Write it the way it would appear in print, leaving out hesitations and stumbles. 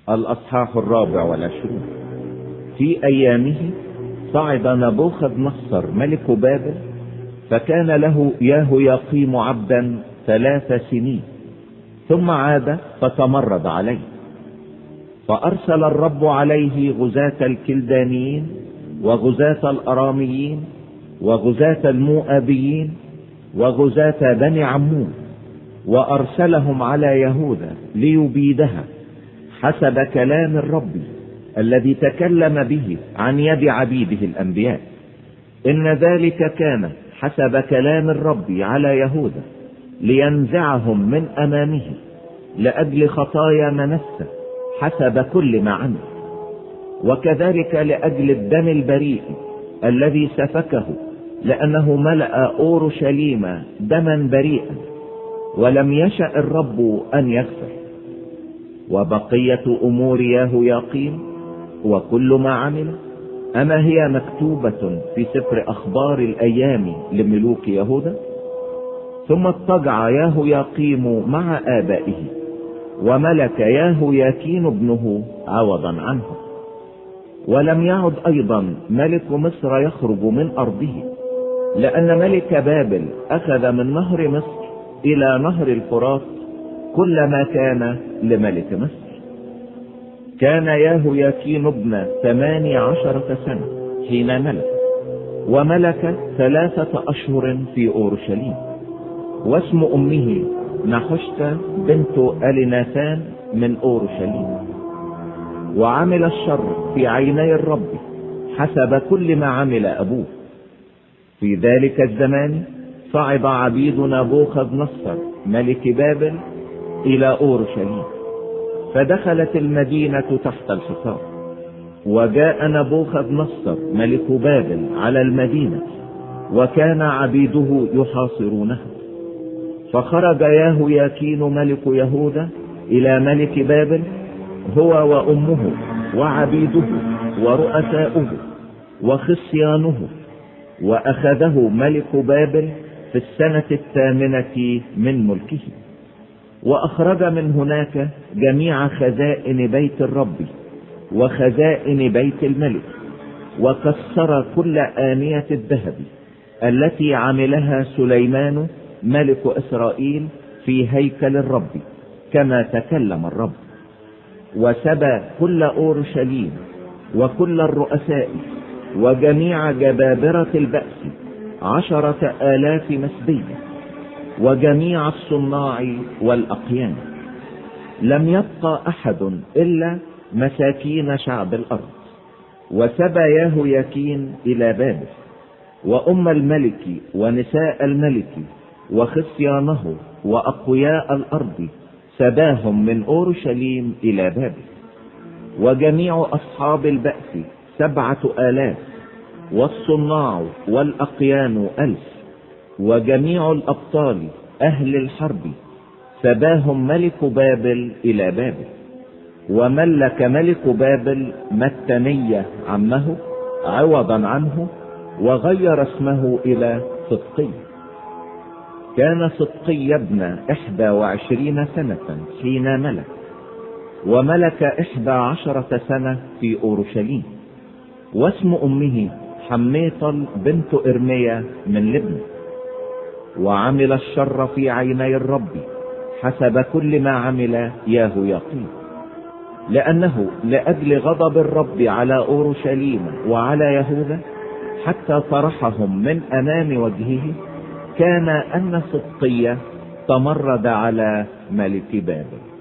الأصحاح 24. في أيامه صعد نبوخذ نصر ملك بابل، فكان له يهوياقيم عبدا 3 سنين، ثم عاد فتمرد عليه، فأرسل الرب عليه غزاة الكلدانيين وغزاة الأراميين وغزاة المؤابيين وغزاة بني عمون، وأرسلهم على يهوذا ليبيدها حسب كلام الرب الذي تكلم به عن يد عبيده الأنبياء. إن ذلك كان حسب كلام الرب على يهوذا لينزعهم من أمامه لأجل خطايا منسى حسب كل ما عمل، وكذلك لأجل الدم البريء الذي سفكه، لأنه ملأ أورشليم دما بريئا ولم يشأ الرب أن يغفر. وبقية أمور يهوياقيم وكل ما عمل أما هي مكتوبة في سفر أخبار الأيام لملوك يهوذا؟ ثم اضطجع يهوياقيم مع آبائه، وملك يهوياكين ابنه عوضا عنه. ولم يعد أيضا ملك مصر يخرج من أرضه، لأن ملك بابل أخذ من نهر مصر إلى نهر الفرات كل ما كان لملك مصر. كان يهوياكين ابن 18 سنة حين ملك، وملك 3 أشهر في أورشليم. واسم أمه نحشت بنت أليناثان من أورشليم. وعمل الشر في عيني الرب حسب كل ما عمل أبوه. في ذلك الزمان صعد عبيد نبوخذ نصر ملك بابل إلى أورشليم، فدخلت المدينة تحت الحصار. وجاء نبوخذ نصر ملك بابل على المدينة، وكان عبيده يحاصرونها. فخرج يهوياكين ملك يهوذا إلى ملك بابل، هو وأمه وعبيده ورؤساؤه وخصيانه، وأخذه ملك بابل في السنة 8 من ملكه. وأخرج من هناك جميع خزائن بيت الرب وخزائن بيت الملك، وكسر كل آنية الذهب التي عملها سليمان ملك إسرائيل في هيكل الرب كما تكلم الرب. وسبى كل أورشليم وكل الرؤساء وجميع جبابرة البأس 10,000 مسبية، وجميع الصناع والأقيان. لم يبقى أحد إلا مساكين شعب الأرض. وسبى يهوياكين إلى بابل، وأم الملك ونساء الملك وخصيانه وأقوياء الأرض سباهم من أورشليم إلى بابل. وجميع أصحاب البأس 7,000، والصناع والأقيان 1000، وجميع الأبطال أهل الحرب سباهم ملك بابل إلى بابل. وملك ملك بابل متنية عمه عوضا عنه، وغير اسمه إلى صدقي. كان صدقي ابن 21 سنة حين ملك، وملك 11 سنة في أورشليم. واسم أمه حميطل بنت إرميا من لبنى. وعمل الشر في عيني الرب حسب كل ما عمل يهوياقيم، لأنه لأجل غضب الرب على أورشليم وعلى يهوذا حتى طرحهم من أمام وجهه، كان أن صدقية تمرد على ملك بابل.